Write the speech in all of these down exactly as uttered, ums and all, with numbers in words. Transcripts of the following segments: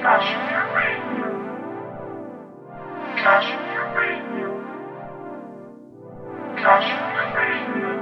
Kashmir Radio. Kashmir Radio. Kashmir Radio.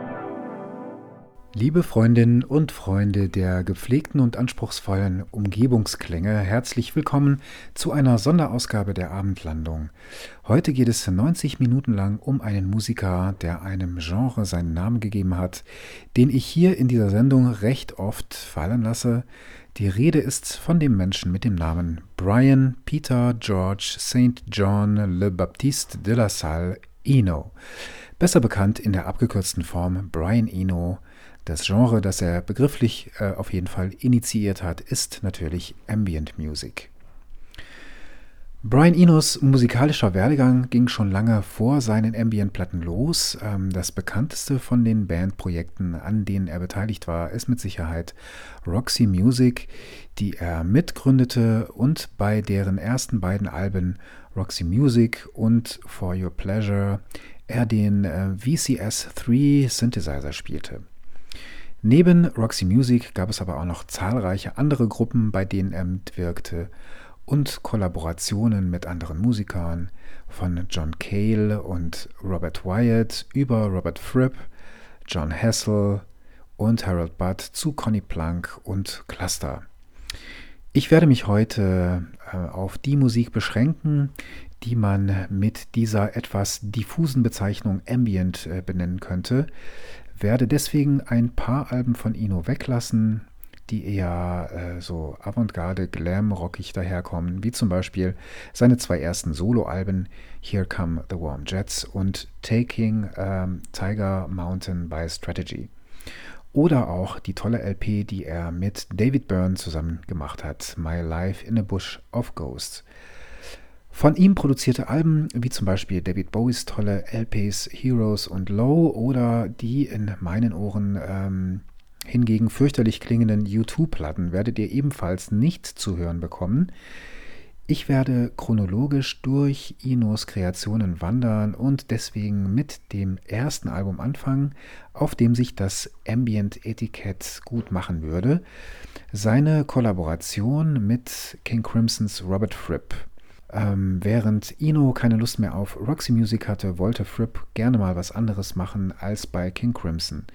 Liebe Freundinnen und Freunde der gepflegten und anspruchsvollen Umgebungsklänge, herzlich willkommen zu einer Sonderausgabe der Abendlandung. Heute geht es neunzig Minuten lang um einen Musiker, der einem Genre seinen Namen gegeben hat, den ich hier in dieser Sendung recht oft fallen lasse. Die Rede ist von dem Menschen mit dem Namen Brian Peter George Saint John Le Baptiste de La Salle Eno, besser bekannt in der abgekürzten Form Brian Eno. Das Genre, das er begrifflich äh, auf jeden Fall initiiert hat, ist natürlich Ambient Music. Brian Enos musikalischer Werdegang ging schon lange vor seinen Ambient-Platten los. Ähm, das bekannteste von den Bandprojekten, an denen er beteiligt war, ist mit Sicherheit Roxy Music, die er mitgründete und bei deren ersten beiden Alben Roxy Music und For Your Pleasure er den äh, V C S drei Synthesizer spielte. Neben Roxy Music gab es aber auch noch zahlreiche andere Gruppen, bei denen er mitwirkte und Kollaborationen mit anderen Musikern, von John Cale und Robert Wyatt über Robert Fripp, John Hassel und Harold Budd zu Conny Plank und Cluster. Ich werde mich heute äh, auf die Musik beschränken, die man mit dieser etwas diffusen Bezeichnung Ambient äh, benennen könnte, werde deswegen ein paar Alben von Eno weglassen, die eher äh, so Avantgarde, Glam-rockig daherkommen, wie zum Beispiel seine zwei ersten Soloalben Here Come the Warm Jets und Taking ähm, Tiger Mountain by Strategy. Oder auch die tolle L P, die er mit David Byrne zusammen gemacht hat, My Life in a Bush of Ghosts. Von ihm produzierte Alben, wie zum Beispiel David Bowies tolle L Ps Heroes und Low oder die in meinen Ohren ähm, hingegen fürchterlich klingenden U zwei Platten, werdet ihr ebenfalls nicht zu hören bekommen. Ich werde chronologisch durch Enos Kreationen wandern und deswegen mit dem ersten Album anfangen, auf dem sich das Ambient-Etikett gut machen würde. Seine Kollaboration mit King Crimsons Robert Fripp. Ähm, während Eno keine Lust mehr auf Roxy Music hatte, wollte Fripp gerne mal was anderes machen als bei King Crimson.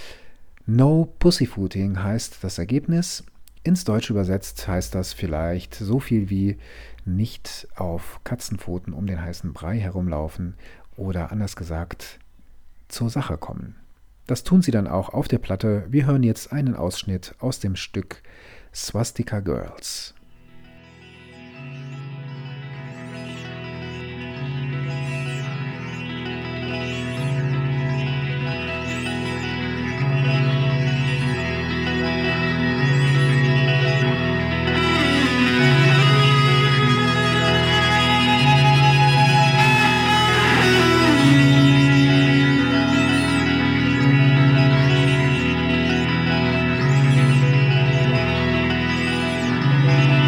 No Pussyfooting heißt das Ergebnis. Ins Deutsche übersetzt heißt das vielleicht so viel wie nicht auf Katzenpfoten um den heißen Brei herumlaufen oder anders gesagt zur Sache kommen. Das tun sie dann auch auf der Platte. Wir hören jetzt einen Ausschnitt aus dem Stück Swastika Girls. Thank you.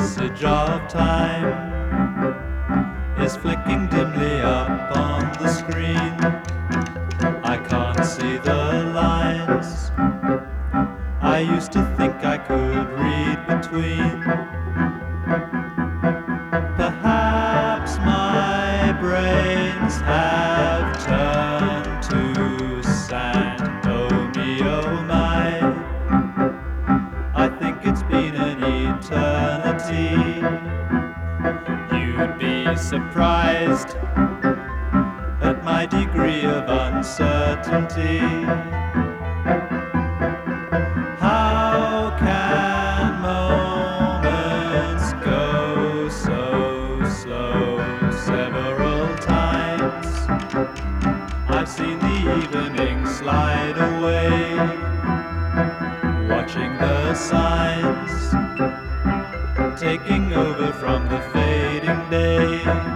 passage of time is flicking dimly up on the screen. I can't see the lines I used to think I could read between. Perhaps my brains have turned to sand. Oh me, oh my, I think it's been an eternity. You'd be surprised at my degree of uncertainty. How can moments go so slow? Several times I've seen the evening slide away, watching the signs taking over from the fading day.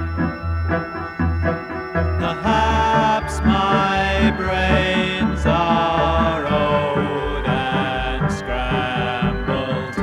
Perhaps my brains are old and scrambled.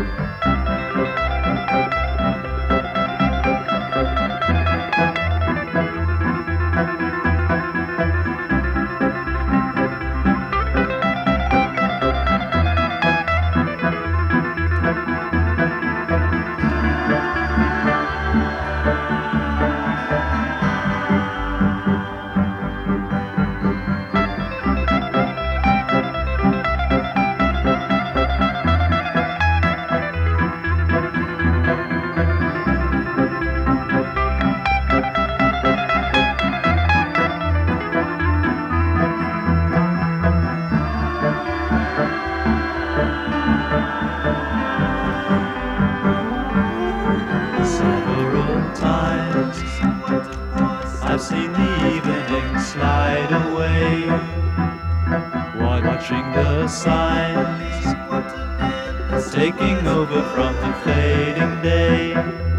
Several times I've seen the evening slide away, watching the signs taking over from the fading day,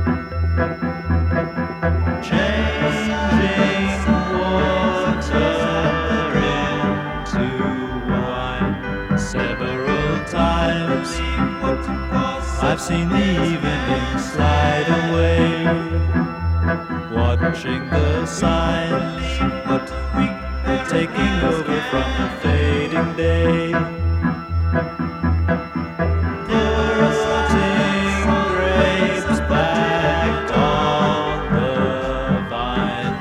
changing water into wine. Several times I've seen the evening slide away, watching the signs taking over from the fading day, putting grapes back on the vine.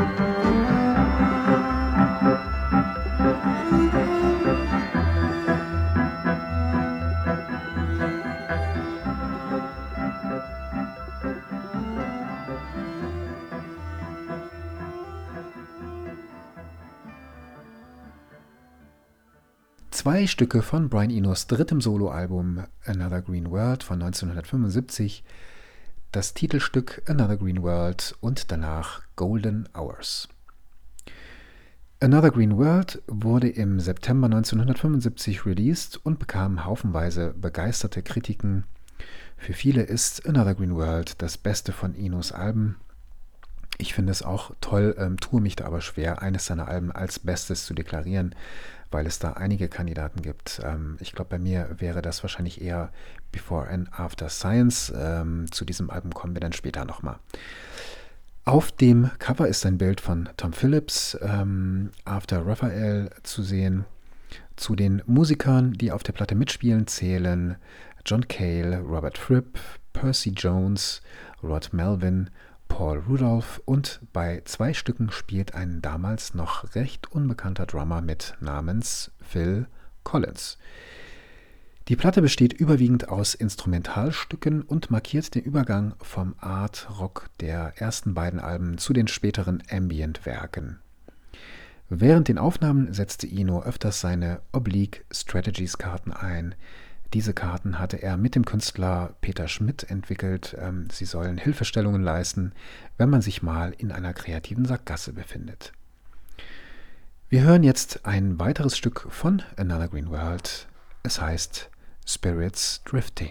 Zwei Stücke von Brian Enos drittem Soloalbum Another Green World von neunzehnhundertfünfundsiebzig, das Titelstück Another Green World und danach Golden Hours. Another Green World wurde im September neunzehnhundertfünfundsiebzig released und bekam haufenweise begeisterte Kritiken. Für viele ist Another Green World das beste von Enos Alben. Ich finde es auch toll, ähm, tue mich da aber schwer, eines seiner Alben als Bestes zu deklarieren, weil es da einige Kandidaten gibt. Ähm, ich glaube, bei mir wäre das wahrscheinlich eher Before and After Science. Ähm, zu diesem Album kommen wir dann später nochmal. Auf dem Cover ist ein Bild von Tom Phillips, ähm, After Raphael, zu sehen. Zu den Musikern, die auf der Platte mitspielen, zählen John Cale, Robert Fripp, Percy Jones, Rod Melvin, Paul Rudolph und bei zwei Stücken spielt ein damals noch recht unbekannter Drummer mit namens Phil Collins. Die Platte besteht überwiegend aus Instrumentalstücken und markiert den Übergang vom Art Rock der ersten beiden Alben zu den späteren Ambient-Werken. Während den Aufnahmen setzte Eno öfters seine Oblique Strategies Karten ein. Diese Karten hatte er mit dem Künstler Peter Schmidt entwickelt. Sie sollen Hilfestellungen leisten, wenn man sich mal in einer kreativen Sackgasse befindet. Wir hören jetzt ein weiteres Stück von Another Green World. Es heißt Spirits Drifting.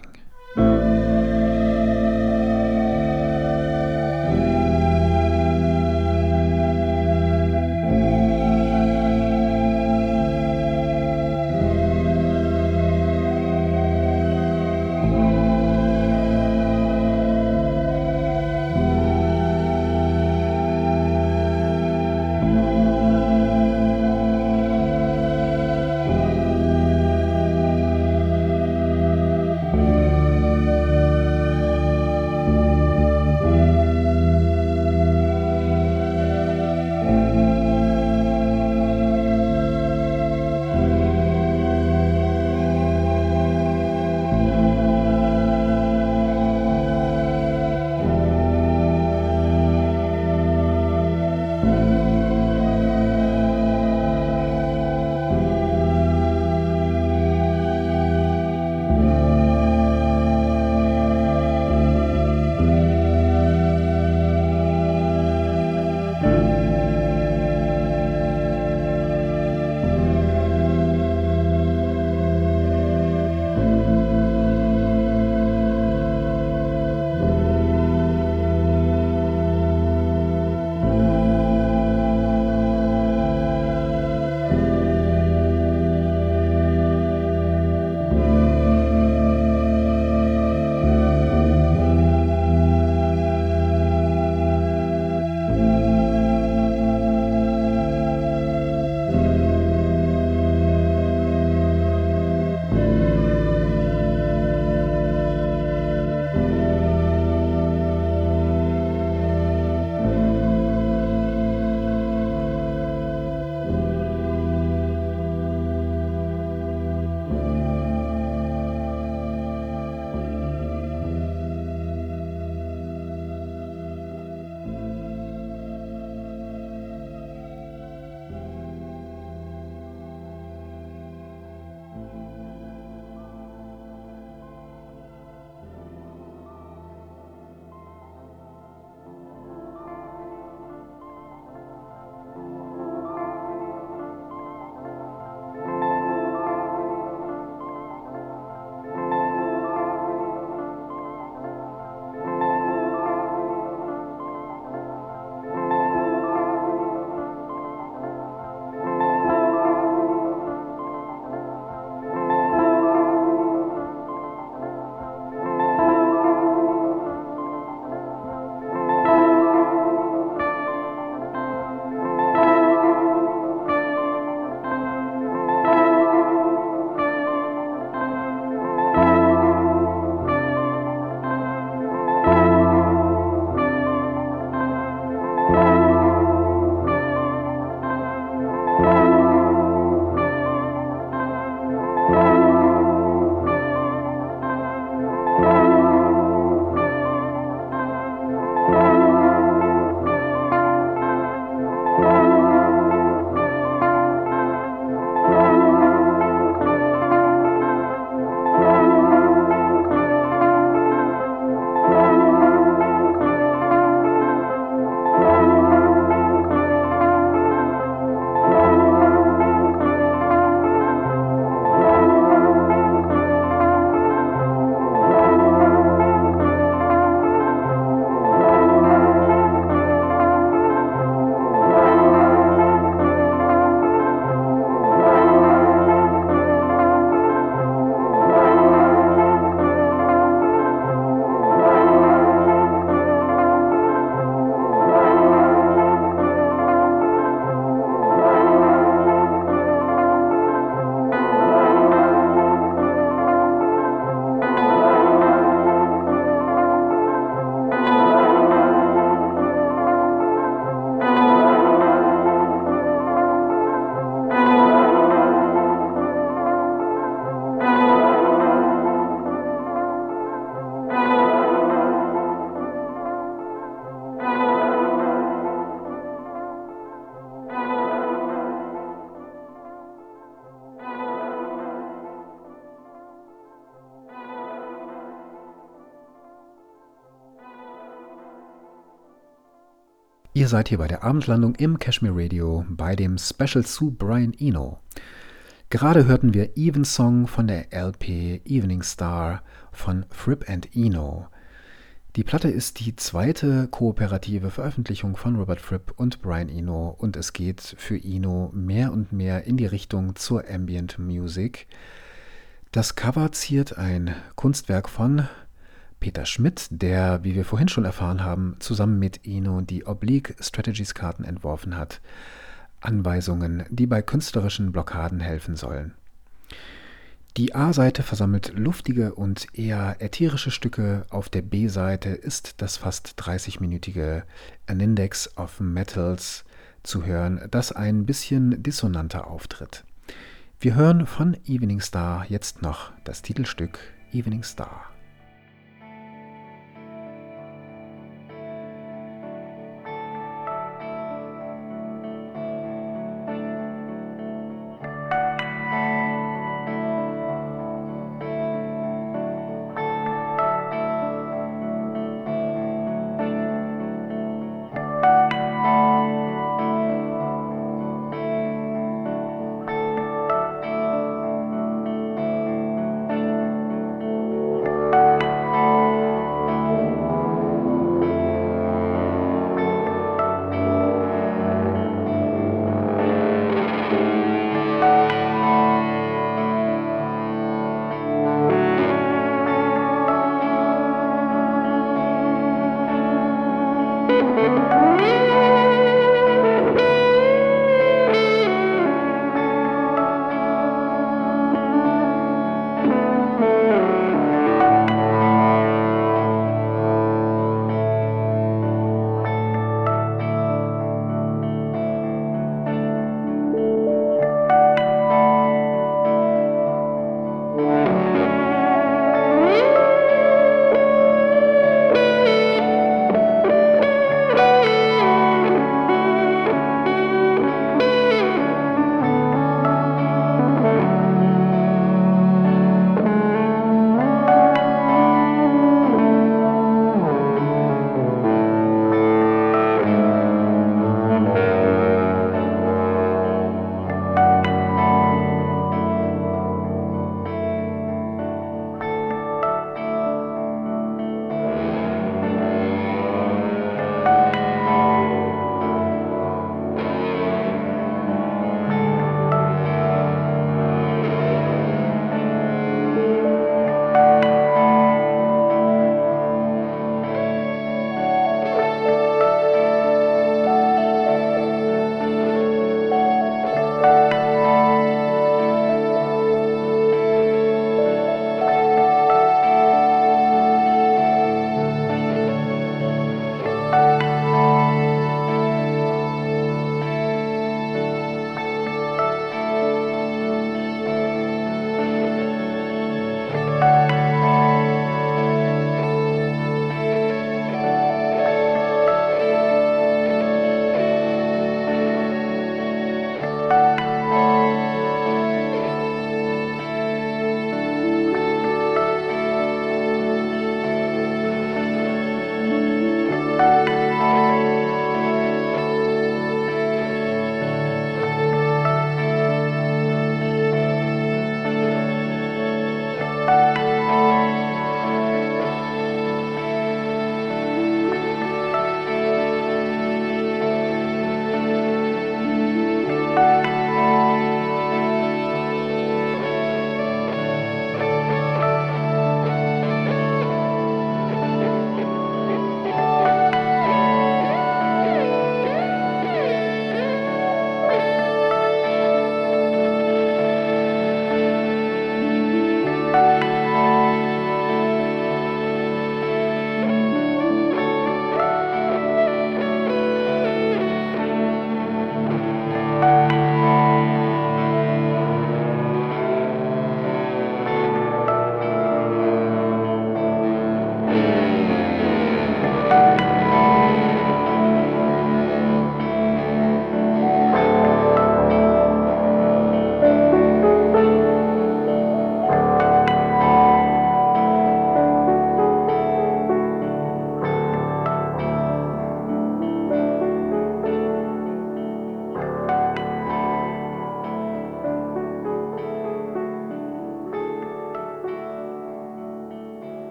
Ihr seid hier bei der Abendlandung im Kashmir Radio bei dem Special zu Brian Eno. Gerade hörten wir Evensong von der L P Evening Star von Fripp and Eno. Die Platte ist die zweite kooperative Veröffentlichung von Robert Fripp und Brian Eno und es geht für Eno mehr und mehr in die Richtung zur Ambient Music. Das Cover ziert ein Kunstwerk von Peter Schmidt, der, wie wir vorhin schon erfahren haben, zusammen mit Eno die Oblique Strategies Karten entworfen hat. Anweisungen, die bei künstlerischen Blockaden helfen sollen. Die A-Seite versammelt luftige und eher ätherische Stücke. Auf der B-Seite ist das fast dreißig-minütige An Index of Metals zu hören, das ein bisschen dissonanter auftritt. Wir hören von Evening Star jetzt noch das Titelstück Evening Star.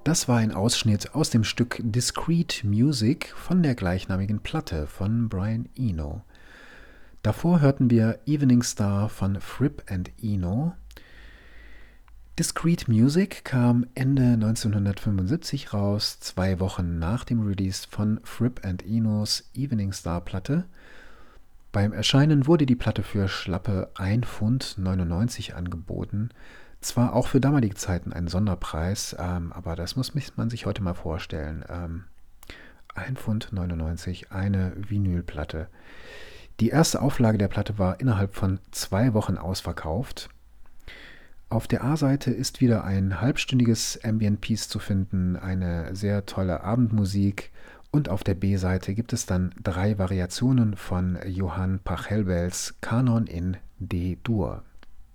Das war ein Ausschnitt aus dem Stück Discreet Music von der gleichnamigen Platte von Brian Eno. Davor hörten wir Evening Star von Fripp and Eno. Discreet Music kam Ende neunzehnhundertfünfundsiebzig raus, zwei Wochen nach dem Release von Fripp and Enos Evening Star Platte. Beim Erscheinen wurde die Platte für schlappe ein Pfund neunundneunzig angeboten. Zwar auch für damalige Zeiten ein Sonderpreis, ähm, aber das muss man sich heute mal vorstellen. Ähm, ein Pfund neunundneunzig, eine Vinylplatte. Die erste Auflage der Platte war innerhalb von zwei Wochen ausverkauft. Auf der A-Seite ist wieder ein halbstündiges Ambient-Piece zu finden, eine sehr tolle Abendmusik. Und auf der B-Seite gibt es dann drei Variationen von Johann Pachelbels Kanon in D-Dur.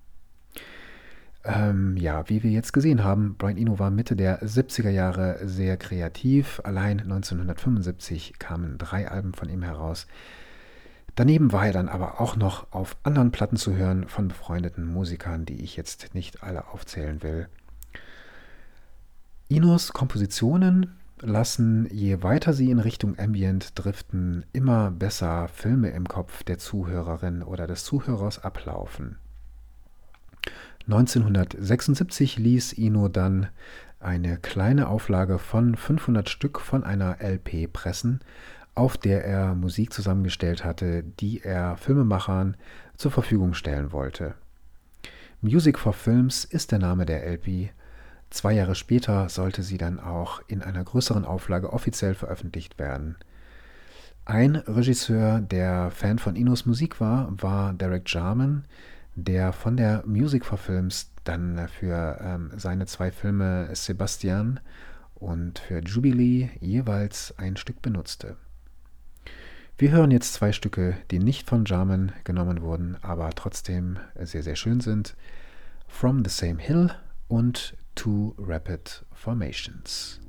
Ähm, ja, wie wir jetzt gesehen haben, Brian Eno war Mitte der siebziger Jahre sehr kreativ. Allein neunzehnhundertfünfundsiebzig kamen drei Alben von ihm heraus. Daneben war er dann aber auch noch auf anderen Platten zu hören von befreundeten Musikern, die ich jetzt nicht alle aufzählen will. Enos Kompositionen lassen, je weiter sie in Richtung Ambient driften, immer besser Filme im Kopf der Zuhörerin oder des Zuhörers ablaufen. neunzehnhundertsechsundsiebzig ließ Eno dann eine kleine Auflage von fünfhundert Stück von einer L P pressen, auf der er Musik zusammengestellt hatte, die er Filmemachern zur Verfügung stellen wollte. Music for Films ist der Name der L P. Zwei Jahre später sollte sie dann auch in einer größeren Auflage offiziell veröffentlicht werden. Ein Regisseur, der Fan von Enos Musik war, war Derek Jarman, der von der Music for Films dann für ähm, seine zwei Filme Sebastian und für Jubilee jeweils ein Stück benutzte. Wir hören jetzt zwei Stücke, die nicht von Jarman genommen wurden, aber trotzdem sehr, sehr schön sind. From the Same Hill und Two Rapid Formations.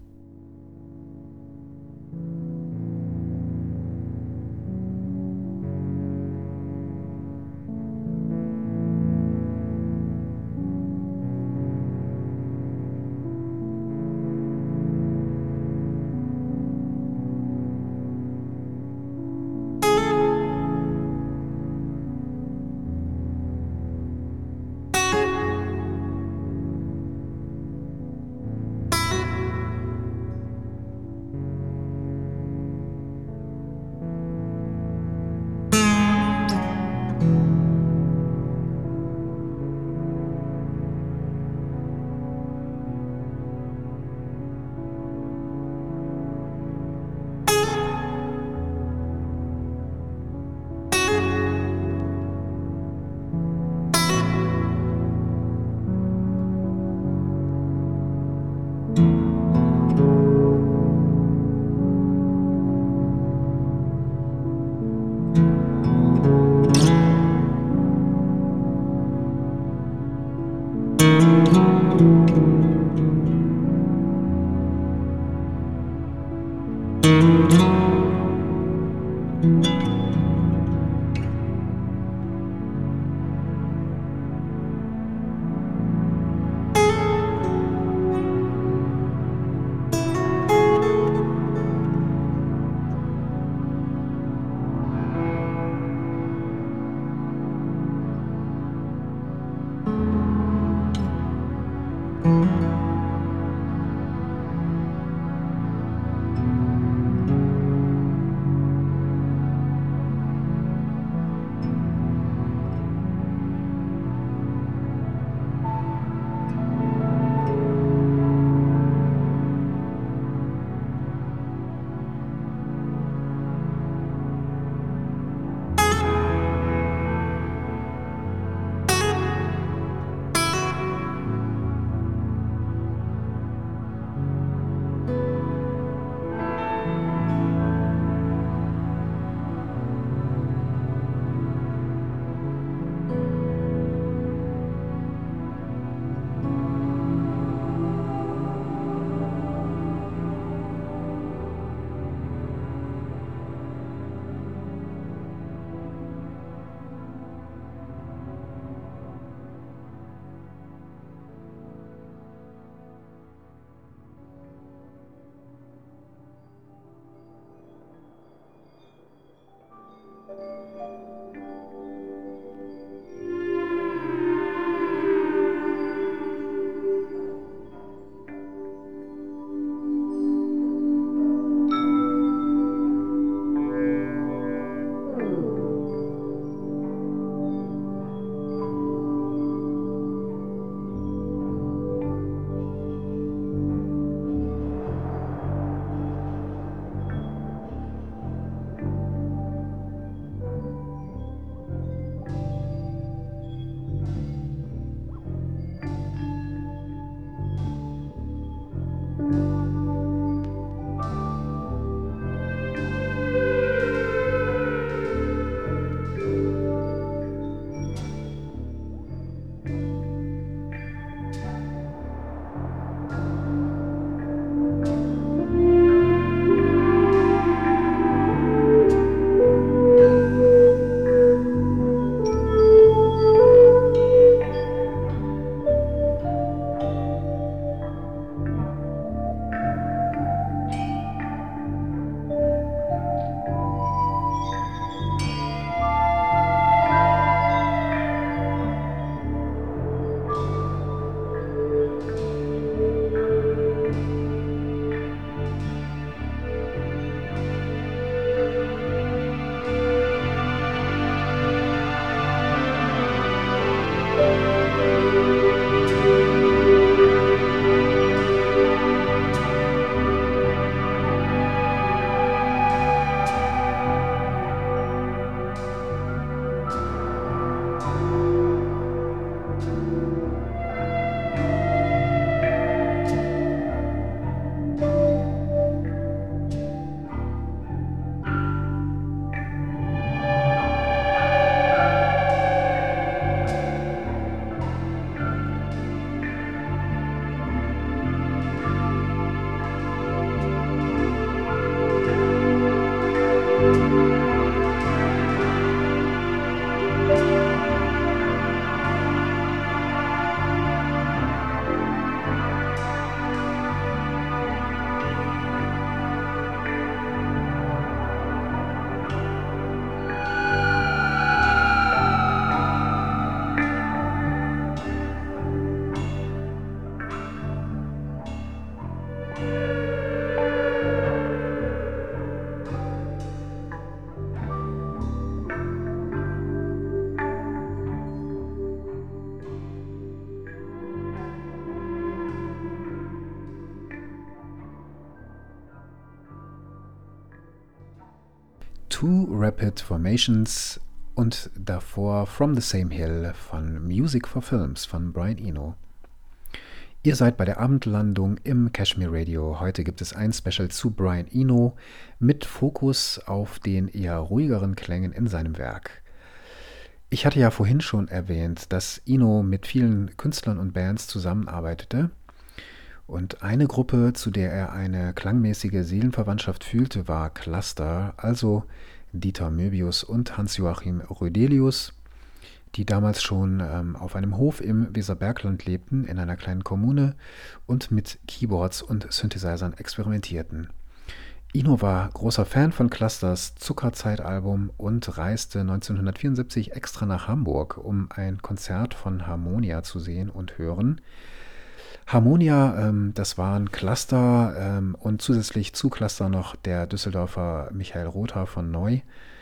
Two Rapid Formations und davor From the Same Hill von Music for Films von Brian Eno. Ihr seid bei der Abendlandung im Kashmir Radio. Heute gibt es ein Special zu Brian Eno mit Fokus auf den eher ruhigeren Klängen in seinem Werk. Ich hatte ja vorhin schon erwähnt, dass Eno mit vielen Künstlern und Bands zusammenarbeitete. Und eine Gruppe, zu der er eine klangmäßige Seelenverwandtschaft fühlte, war Cluster, also Dieter Möbius und Hans-Joachim Rödelius, die damals schon ähm, auf einem Hof im Weserbergland lebten, in einer kleinen Kommune und mit Keyboards und Synthesizern experimentierten. Eno war großer Fan von Clusters Zuckerzeit-Album und reiste neunzehnhundertvierundsiebzig extra nach Hamburg, um ein Konzert von Harmonia zu sehen und hören. Harmonia, ähm, das waren Cluster ähm, und zusätzlich zu Cluster noch der Düsseldorfer Michael Rother von Neu.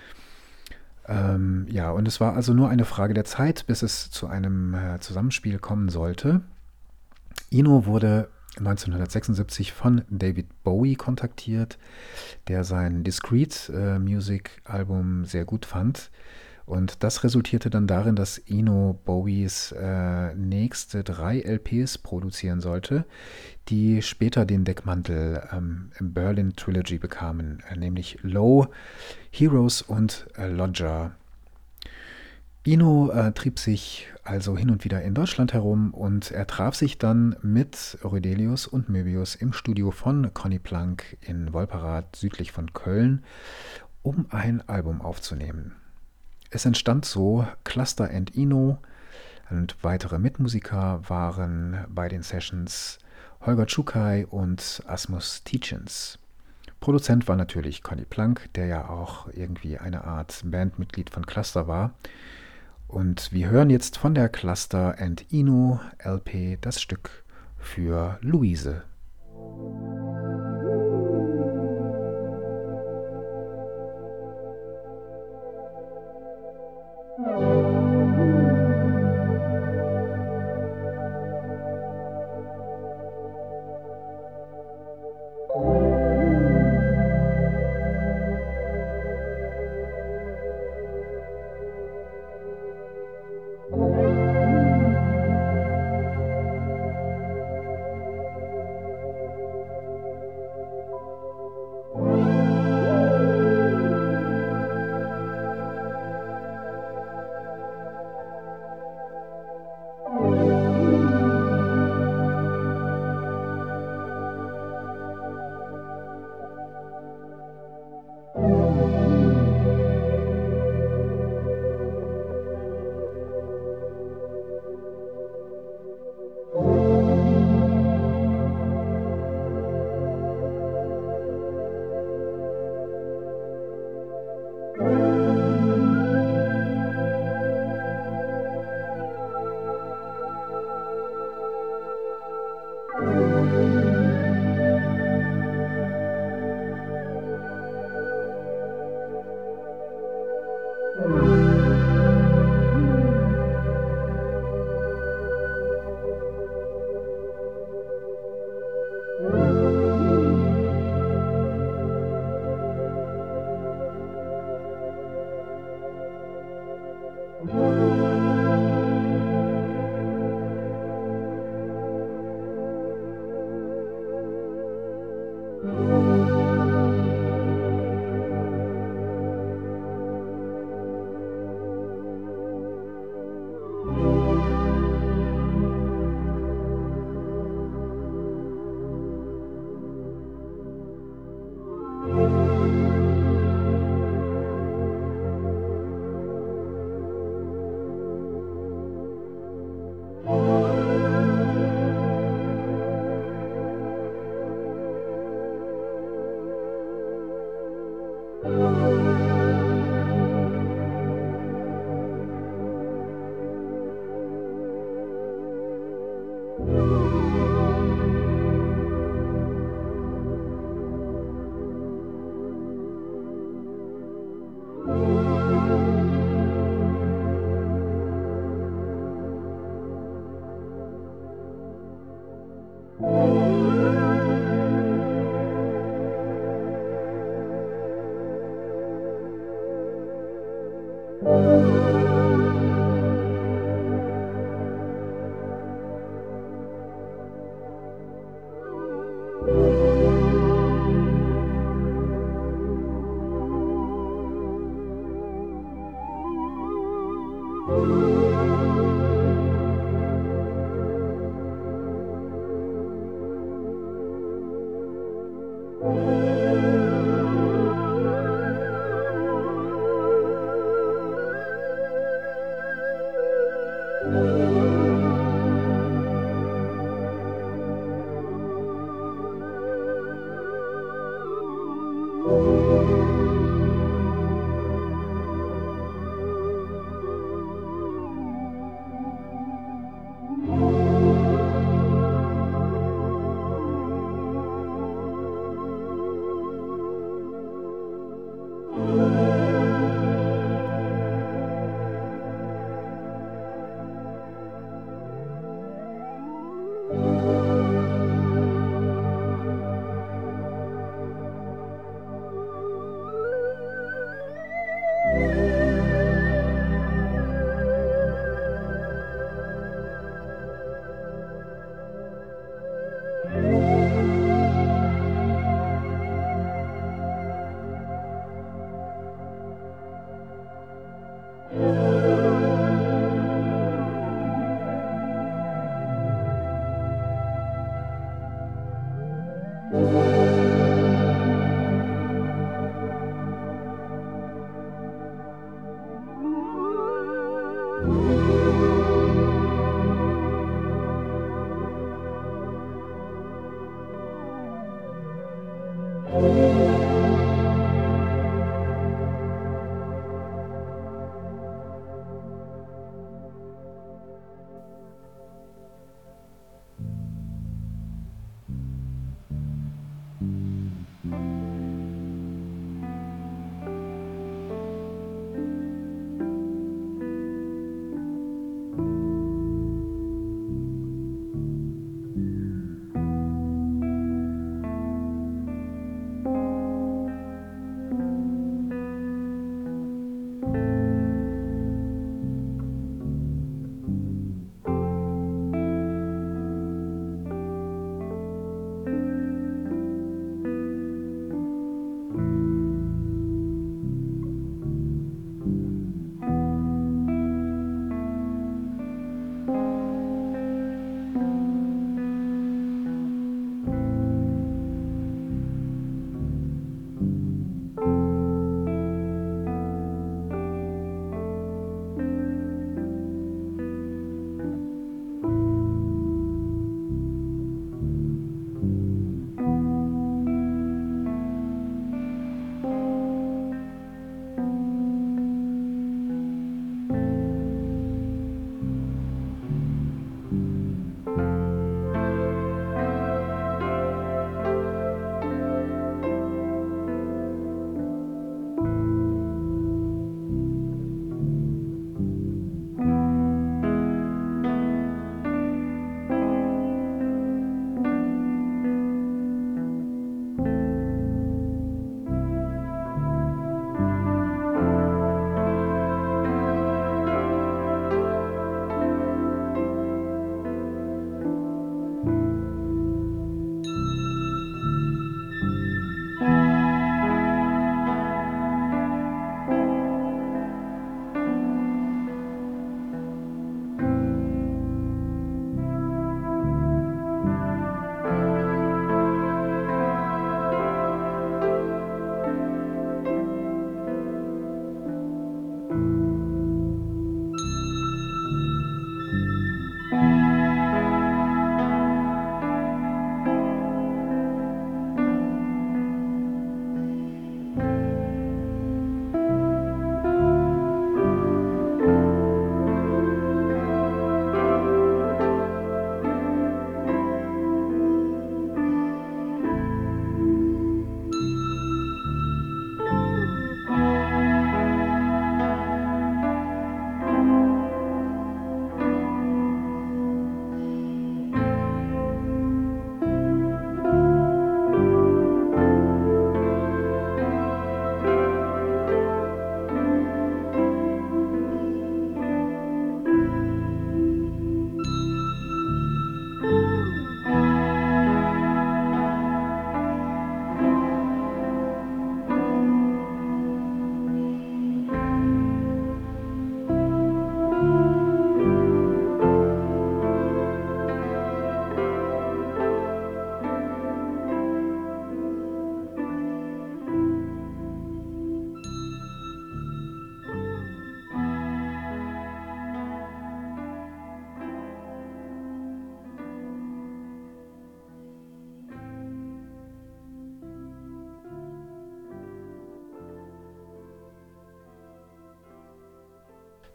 Ähm, ja, und es war also nur eine Frage der Zeit, bis es zu einem äh, Zusammenspiel kommen sollte. Eno wurde neunzehnhundertsechsundsiebzig von David Bowie kontaktiert, der sein Discreet äh, Music Album sehr gut fand. Und das resultierte dann darin, dass Eno Bowies äh, nächste drei L Ps produzieren sollte, die später den Deckmantel ähm, im Berlin Trilogy bekamen, äh, nämlich Low, Heroes und äh, Lodger. Eno äh, trieb sich also hin und wieder in Deutschland herum und er traf sich dann mit Rödelius und Möbius im Studio von Conny Plank in Wolperath südlich von Köln, um ein Album aufzunehmen. Es entstand so Cluster and Eno und weitere Mitmusiker waren bei den Sessions Holger Czukay und Asmus Tietjens. Produzent war natürlich Conny Plank, der ja auch irgendwie eine Art Bandmitglied von Cluster war. Und wir hören jetzt von der Cluster and Eno L P das Stück für Luise.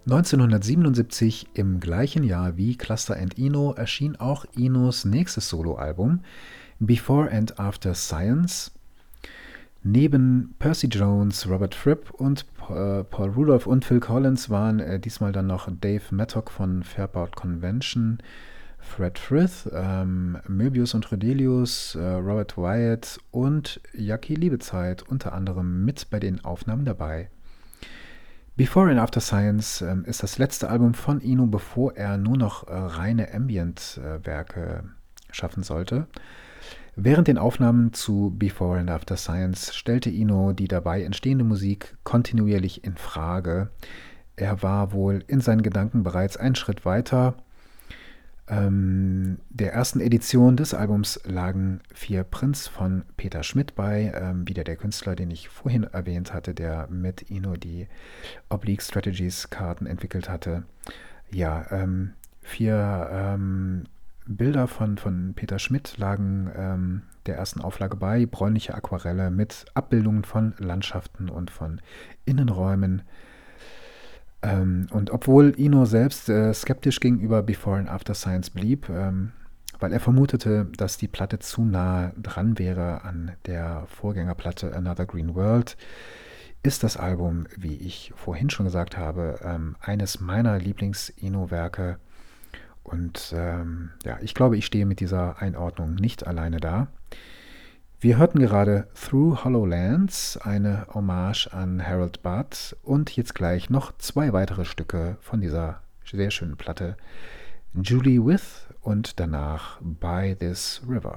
neunzehnhundertsiebenundsiebzig, im gleichen Jahr wie Cluster and Eno, erschien auch Enos nächstes Soloalbum Before and After Science. Neben Percy Jones, Robert Fripp und äh, Paul Rudolph und Phil Collins waren äh, diesmal dann noch Dave Mattock von Fairport Convention, Fred Frith, ähm, Möbius und Redelius, äh, Robert Wyatt und Jackie Liebezeit unter anderem mit bei den Aufnahmen dabei. Before and After Science ähm, ist das letzte Album von Eno, bevor er nur noch äh, reine Ambient-Werke äh, schaffen sollte. Während den Aufnahmen zu Before and After Science stellte Eno die dabei entstehende Musik kontinuierlich in Frage. Er war wohl in seinen Gedanken bereits einen Schritt weiter. Ähm, der ersten Edition des Albums lagen vier Prints von Peter Schmidt bei, ähm, wieder der Künstler, den ich vorhin erwähnt hatte, der mit Eno die Oblique Strategies Karten entwickelt hatte. Ja, ähm, vier ähm, Bilder von, von Peter Schmidt lagen ähm, der ersten Auflage bei, bräunliche Aquarelle mit Abbildungen von Landschaften und von Innenräumen. Ähm, und obwohl Eno selbst äh, skeptisch gegenüber Before and After Science blieb, ähm, weil er vermutete, dass die Platte zu nah dran wäre an der Vorgängerplatte Another Green World, ist das Album, wie ich vorhin schon gesagt habe, ähm, eines meiner Lieblings-Eno-Werke. Und ähm, ja, ich glaube, ich stehe mit dieser Einordnung nicht alleine da. Wir hörten gerade Through Hollow Lands, eine Hommage an Harold Budd, und jetzt gleich noch zwei weitere Stücke von dieser sehr schönen Platte, Julie With und danach By This River.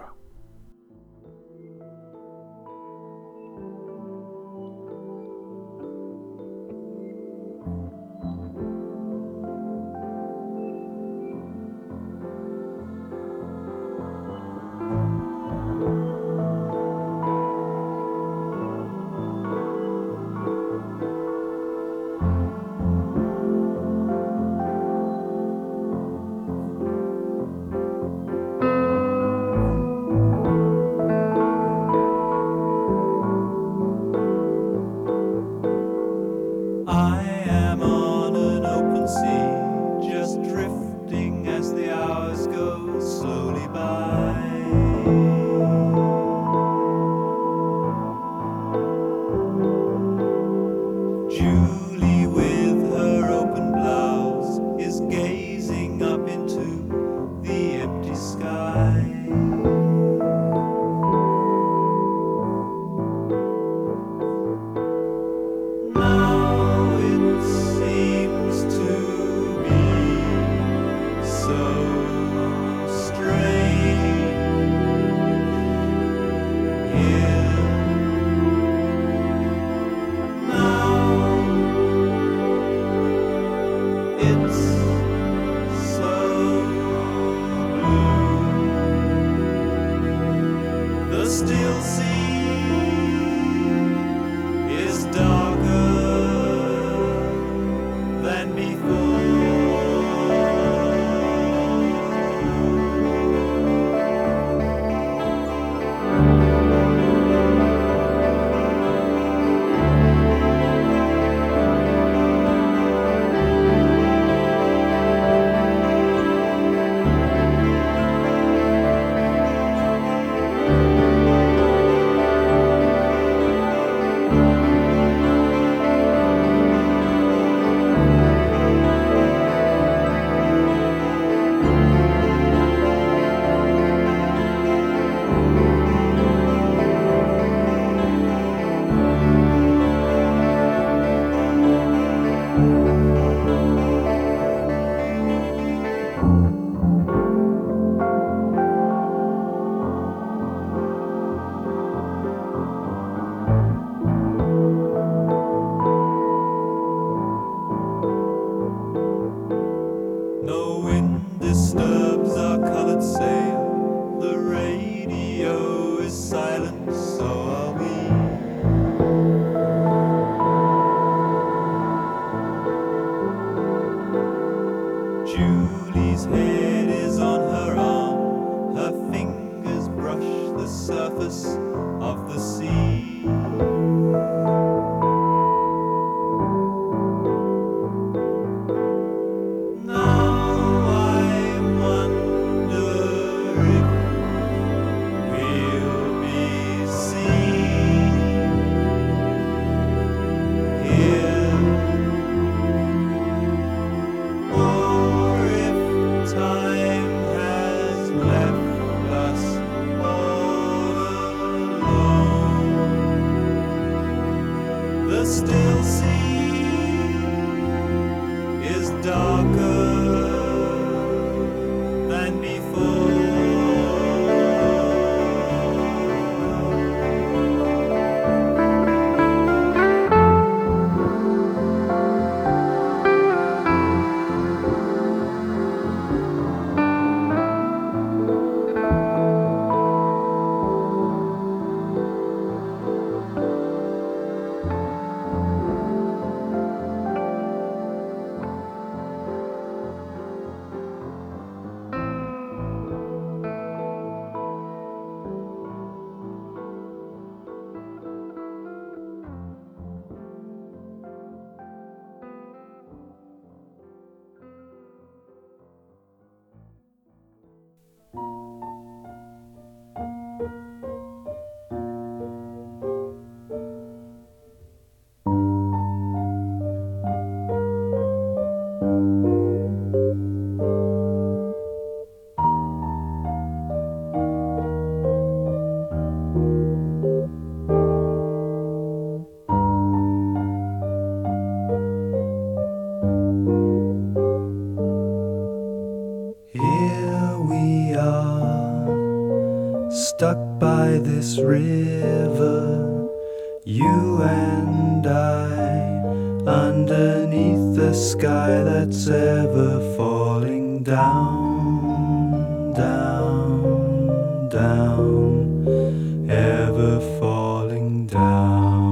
stuck by this river, you and I, underneath the sky that's ever falling down, down, down, ever falling down.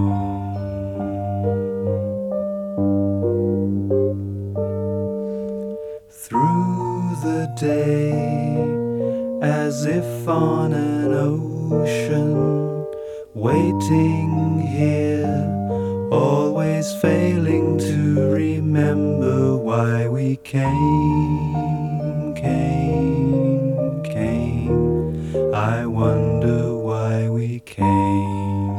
Through the day, as if on an ocean, waiting here, always failing to remember why we came, came, came. I wonder why we came.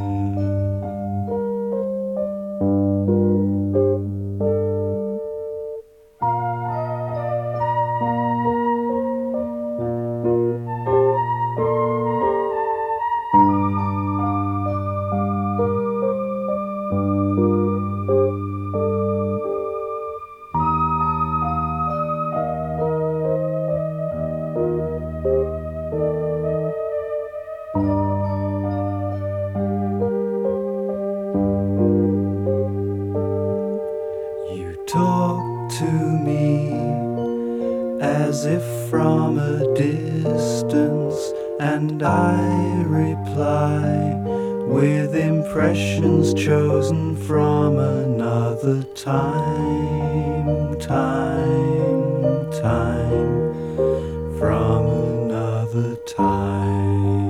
Talk to me as if from a distance, and I reply with impressions chosen from another time, time, time, from another time.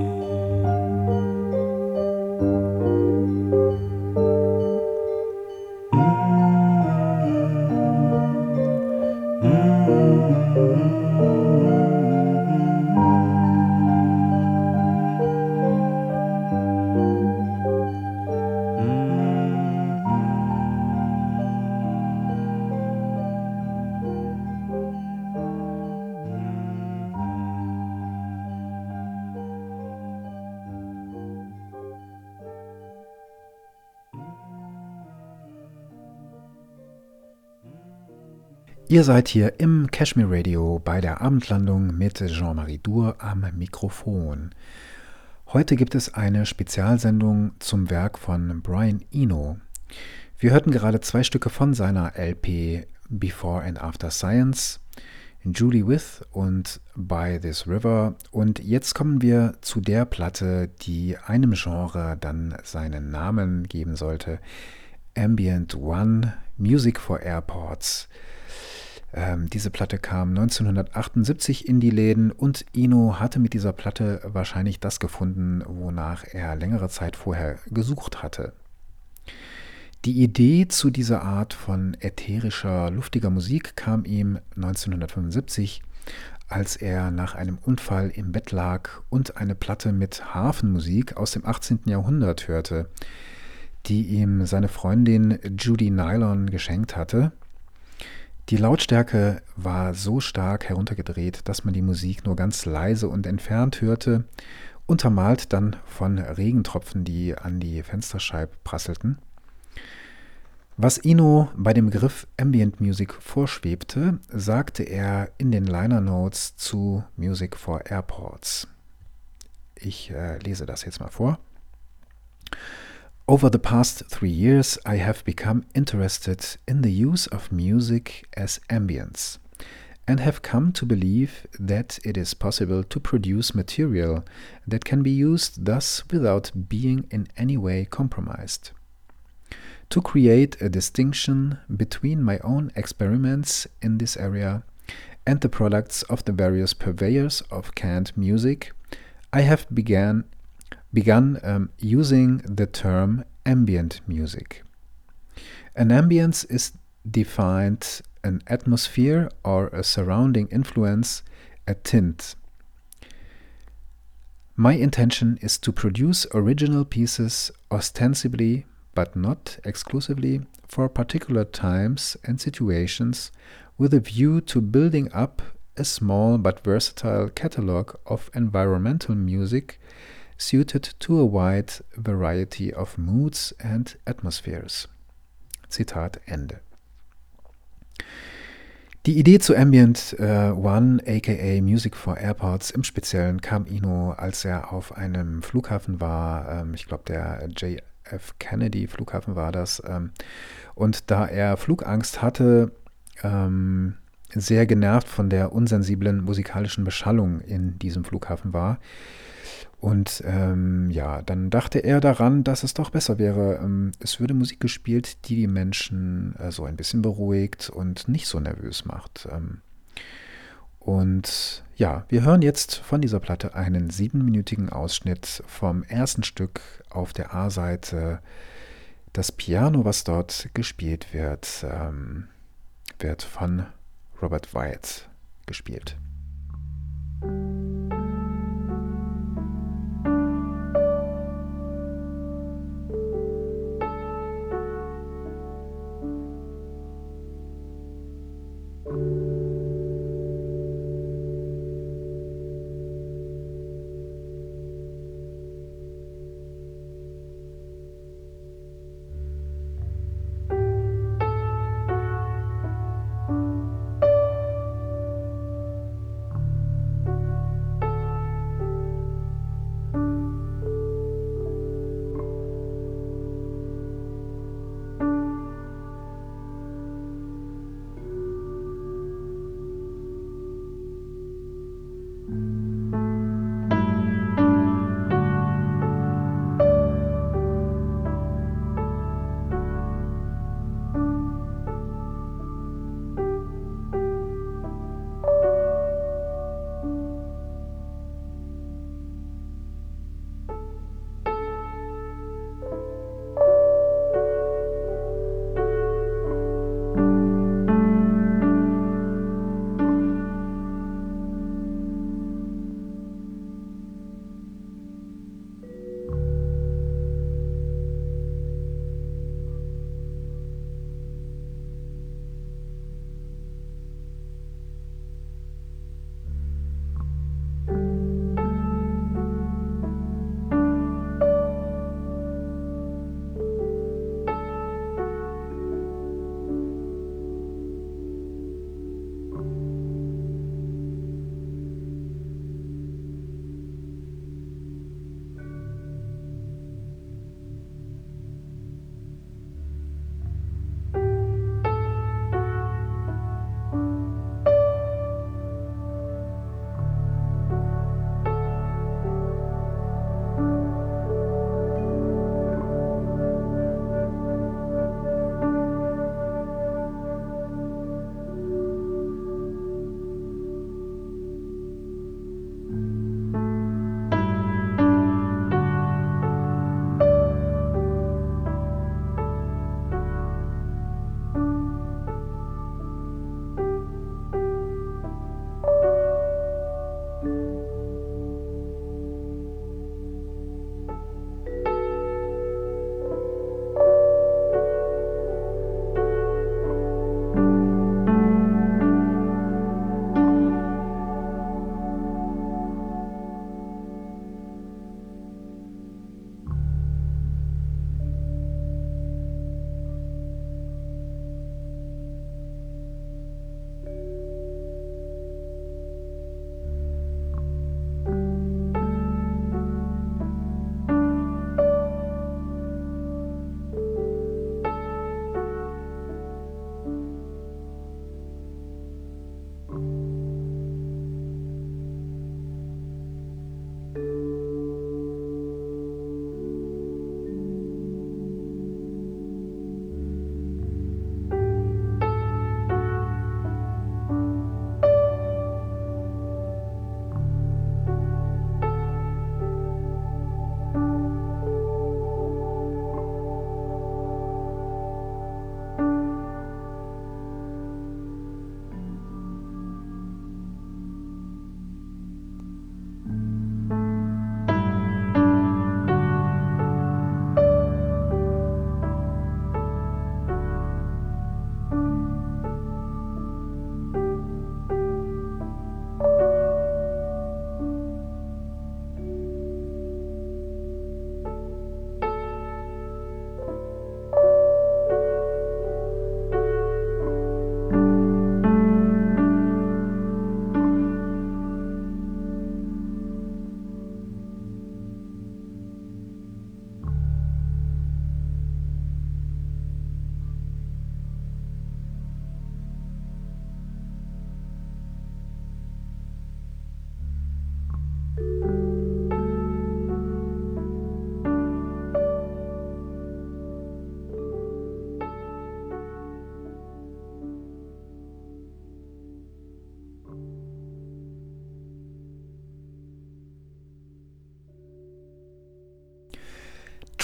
Ihr seid hier im Kashmir Radio bei der Abendlandung mit Jean-Marie Dur am Mikrofon. Heute gibt es eine Spezialsendung zum Werk von Brian Eno. Wir hörten gerade zwei Stücke von seiner L P Before and After Science, Julie With und By This River. Und jetzt kommen wir zu der Platte, die einem Genre dann seinen Namen geben sollte. Ambient One, Music for Airports. Ähm, diese Platte kam neunzehnhundertachtundsiebzig in die Läden und Eno hatte mit dieser Platte wahrscheinlich das gefunden, wonach er längere Zeit vorher gesucht hatte. Die Idee zu dieser Art von ätherischer, luftiger Musik kam ihm neunzehnhundertfünfundsiebzig, als er nach einem Unfall im Bett lag und eine Platte mit Hafenmusik aus dem achtzehnten Jahrhundert hörte, die ihm seine Freundin Judy Nylon geschenkt hatte. Die Lautstärke war so stark heruntergedreht, dass man die Musik nur ganz leise und entfernt hörte, untermalt dann von Regentropfen, die an die Fensterscheibe prasselten. Was Eno bei dem Begriff Ambient Music vorschwebte, sagte er in den Liner Notes zu Music for Airports. Ich äh, lese das jetzt mal vor. Over the past three years, I have become interested in the use of music as ambience and have come to believe that it is possible to produce material that can be used thus without being in any way compromised. To create a distinction between my own experiments in this area and the products of the various purveyors of canned music, I have began begun um, using the term ambient music. An ambience is defined an atmosphere or a surrounding influence, a tint. My intention is to produce original pieces ostensibly, but not exclusively, for particular times and situations with a view to building up a small but versatile catalogue of environmental music suited to a wide variety of moods and atmospheres. Zitat Ende. Die Idee zu Ambient äh, One, aka Music for Airports im Speziellen, kam Eno, als er auf einem Flughafen war. Ähm, ich glaube, der J F Kennedy Flughafen war das. Ähm, und da er Flugangst hatte, ähm, sehr genervt von der unsensiblen musikalischen Beschallung in diesem Flughafen war. Und ähm, ja, dann dachte er daran, dass es doch besser wäre, ähm, es würde Musik gespielt, die die Menschen äh, so ein bisschen beruhigt und nicht so nervös macht. Ähm, und ja, wir hören jetzt von dieser Platte einen siebenminütigen Ausschnitt vom ersten Stück auf der A-Seite. Das Piano, was dort gespielt wird, ähm, wird von Robert Wyatt gespielt.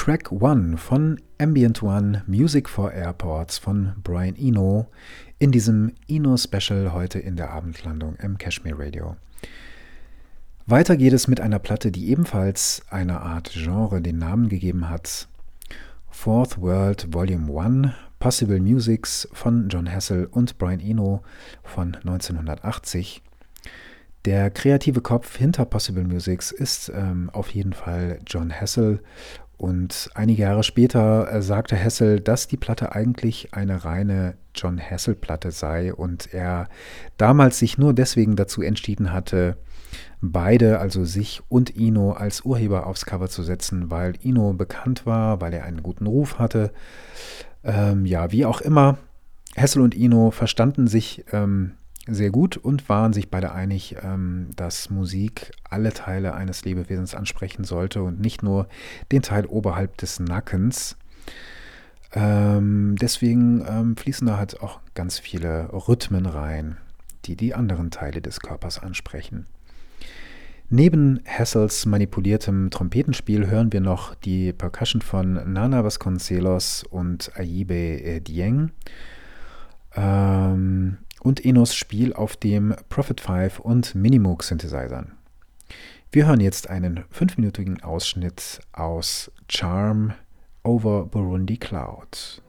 Track One von Ambient One, Music for Airports von Brian Eno in diesem Eno-Special heute in der Abendlandung im Kashmir Radio. Weiter geht es mit einer Platte, die ebenfalls einer Art Genre den Namen gegeben hat. Fourth World Volume One, Possible Musics von Jon Hassell und Brian Eno von neunzehnhundertachtzig. Der kreative Kopf hinter Possible Musics ist ähm, auf jeden Fall Jon Hassell. Und einige Jahre später äh, sagte Hassell, dass die Platte eigentlich eine reine Jon Hassell-Platte sei und er damals sich nur deswegen dazu entschieden hatte, beide, also sich und Eno, als Urheber aufs Cover zu setzen, weil Eno bekannt war, weil er einen guten Ruf hatte. Ähm, ja, wie auch immer, Hassell und Eno verstanden sich ähm, sehr gut und waren sich beide einig, ähm, dass Musik alle Teile eines Lebewesens ansprechen sollte und nicht nur den Teil oberhalb des Nackens. Ähm, deswegen ähm, fließen da halt auch ganz viele Rhythmen rein, die die anderen Teile des Körpers ansprechen. Neben Hassells manipuliertem Trompetenspiel hören wir noch die Percussion von Nana Vasconcelos und Ayibe Dieng. Ähm, und Enos Spiel auf dem Prophet fünf und Minimoog Synthesizern. Wir hören jetzt einen fünfminütigen Ausschnitt aus Charm over Burundi Cloud.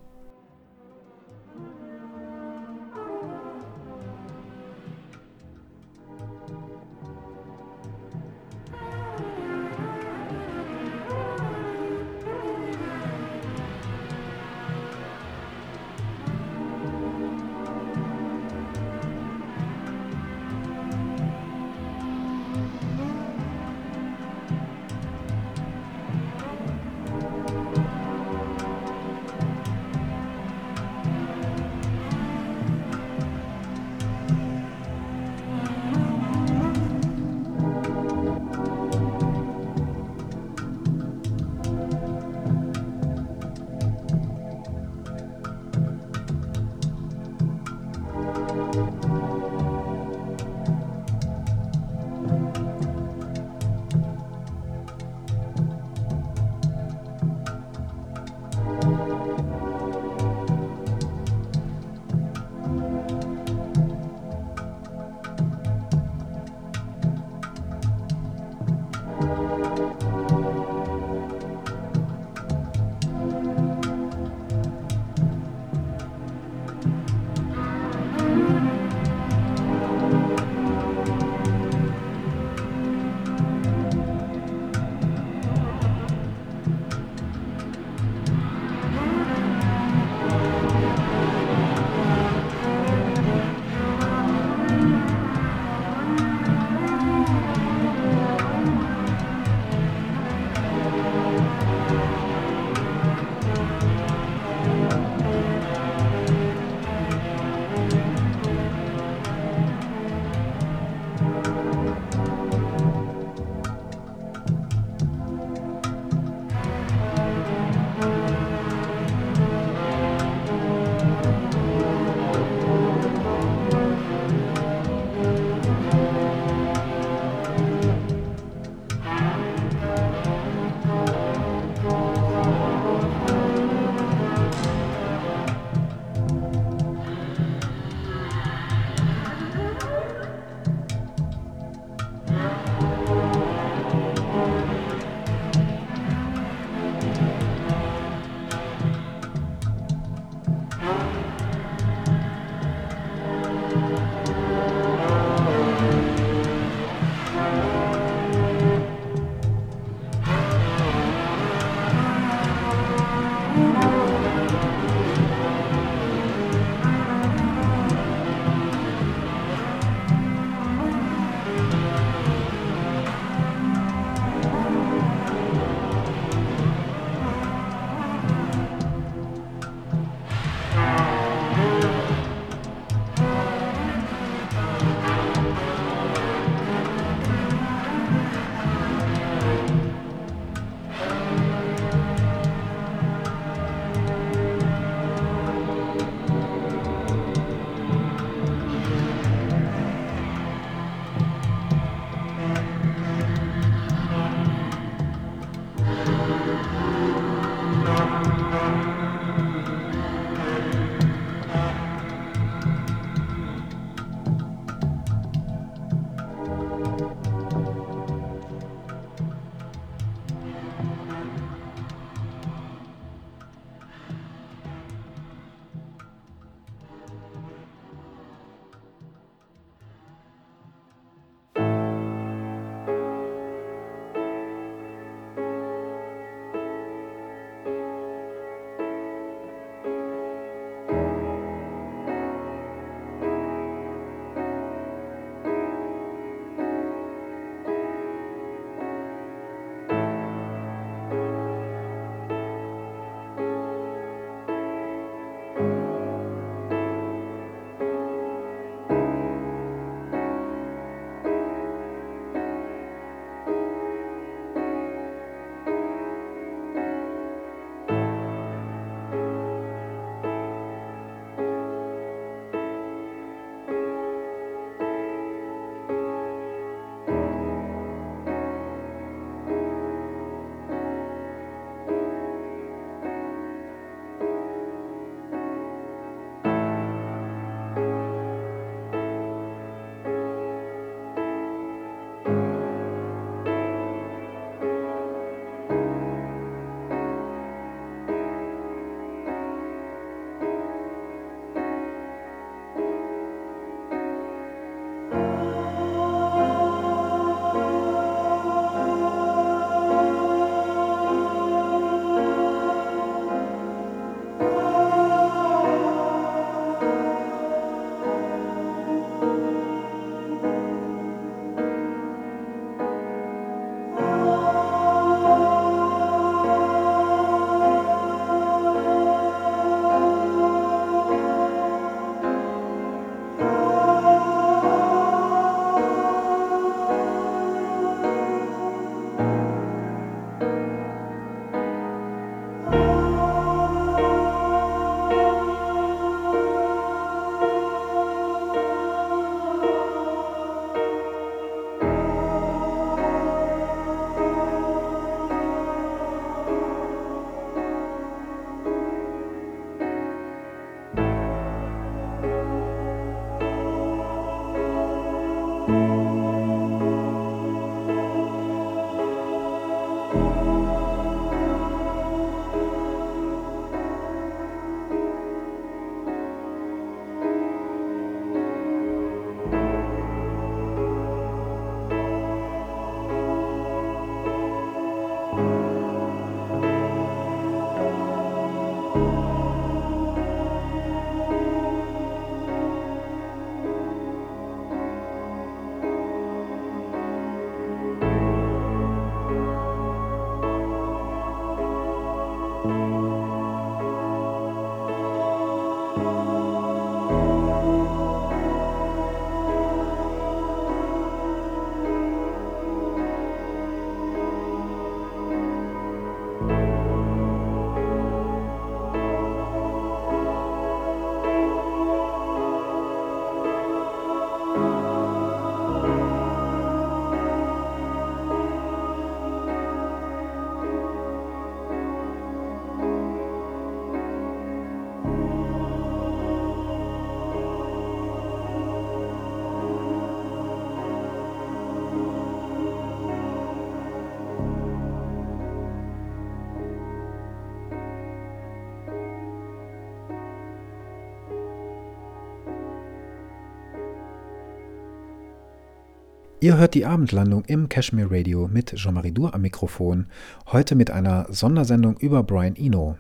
Ihr hört die Abendlandung im Kashmir Radio mit Jean-Marie Dur am Mikrofon, heute mit einer Sondersendung über Brian Eno.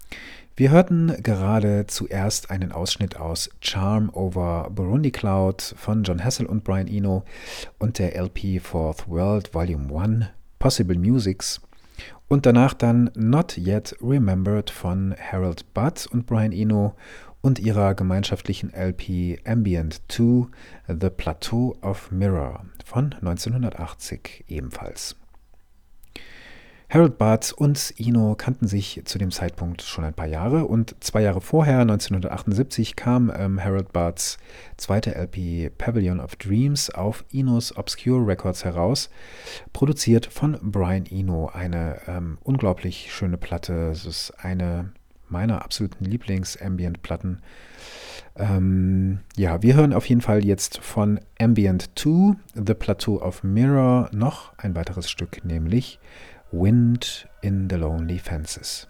Wir hörten gerade zuerst einen Ausschnitt aus Charm over Burundi Cloud von Jon Hassell und Brian Eno und der L P Fourth World Volume eins Possible Musics und danach dann Not Yet Remembered von Harold Budd und Brian Eno und ihrer gemeinschaftlichen L P Ambient zwei The Plateau of Mirror von neunzehnhundertachtzig ebenfalls. Harold Budd und Eno kannten sich zu dem Zeitpunkt schon ein paar Jahre und zwei Jahre vorher, neunzehnhundertachtundsiebzig, kam ähm, Harold Budds zweite L P Pavilion of Dreams auf Enos Obscure Records heraus, produziert von Brian Eno. Eine ähm, unglaublich schöne Platte, es ist eine meiner absoluten Lieblings-Ambient-Platten. Ähm, ja, wir hören auf jeden Fall jetzt von Ambient zwei, The Plateau of Mirror, noch ein weiteres Stück, nämlich Wind in the Lonely Fences.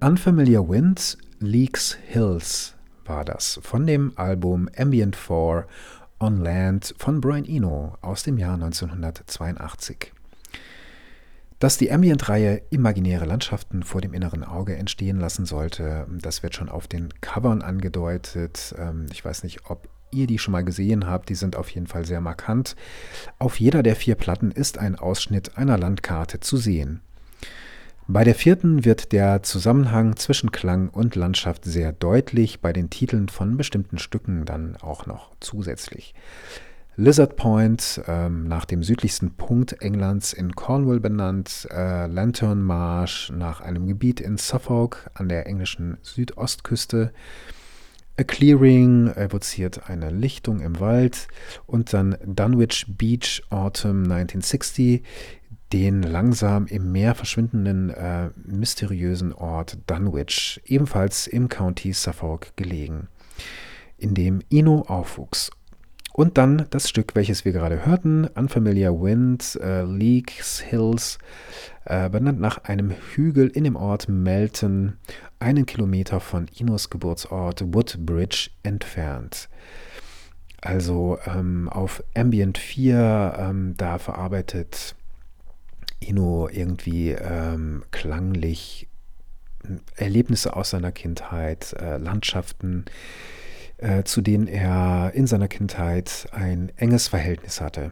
Unfamiliar Wind, Leaks Hills war das von dem Album Ambient four on Land von Brian Eno aus dem Jahr neunzehnhundertzweiundachtzig. Dass die Ambient-Reihe imaginäre Landschaften vor dem inneren Auge entstehen lassen sollte, das wird schon auf den Covern angedeutet. Ich weiß nicht, ob ihr die schon mal gesehen habt, die sind auf jeden Fall sehr markant. Auf jeder der vier Platten ist ein Ausschnitt einer Landkarte zu sehen. Bei der vierten wird der Zusammenhang zwischen Klang und Landschaft sehr deutlich, bei den Titeln von bestimmten Stücken dann auch noch zusätzlich. Lizard Point, ähm, nach dem südlichsten Punkt Englands in Cornwall benannt, äh, Lantern Marsh nach einem Gebiet in Suffolk an der englischen Südostküste, A Clearing evoziert eine Lichtung im Wald und dann Dunwich Beach Autumn neunzehnhundertsechzig, den langsam im Meer verschwindenden äh, mysteriösen Ort Dunwich, ebenfalls im County Suffolk gelegen, in dem Eno aufwuchs. Und dann das Stück, welches wir gerade hörten, Unfamiliar Wind, äh, Leaks Hills, äh, benannt nach einem Hügel in dem Ort Melton, einen Kilometer von Enos Geburtsort Woodbridge entfernt. Also ähm, auf Ambient vier, ähm, da verarbeitet Eno irgendwie ähm, klanglich Erlebnisse aus seiner Kindheit, äh, Landschaften, äh, zu denen er in seiner Kindheit ein enges Verhältnis hatte.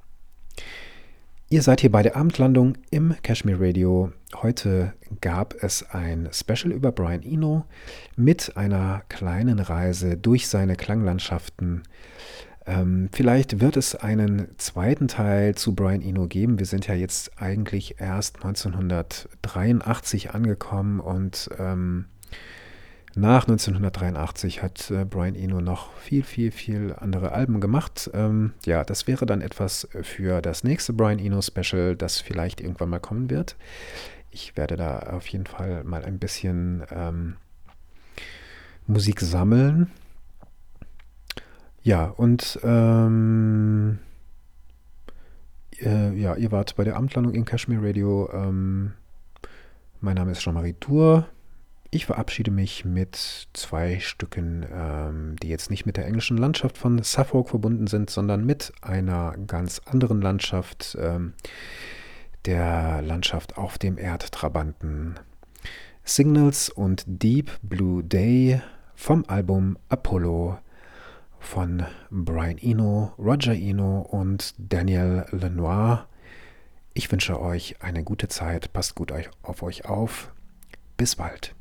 Ihr seid hier bei der Abendlandung im Kashmir Radio. Heute gab es ein Special über Brian Eno mit einer kleinen Reise durch seine Klanglandschaften. Ähm, vielleicht wird es einen zweiten Teil zu Brian Eno geben. Wir sind ja jetzt eigentlich erst neunzehnhundertdreiundachtzig angekommen und ähm, nach neunzehnhundertdreiundachtzig hat äh, Brian Eno noch viel, viel, viel andere Alben gemacht. Ähm, ja, das wäre dann etwas für das nächste Brian Eno Special, das vielleicht irgendwann mal kommen wird. Ich werde da auf jeden Fall mal ein bisschen ähm, Musik sammeln. Ja, und ähm, äh, ja, ihr wart bei der Abendlandung in Kashmir Radio. Ähm, mein Name ist Jean-Marie Tour. Ich verabschiede mich mit zwei Stücken, ähm, die jetzt nicht mit der englischen Landschaft von Suffolk verbunden sind, sondern mit einer ganz anderen Landschaft, ähm, der Landschaft auf dem Erdtrabanten. Signals und Deep Blue Day vom Album Apollo von Brian Eno, Roger Eno und Daniel Lanois. Ich wünsche euch eine gute Zeit, passt gut auf euch auf. Bis bald.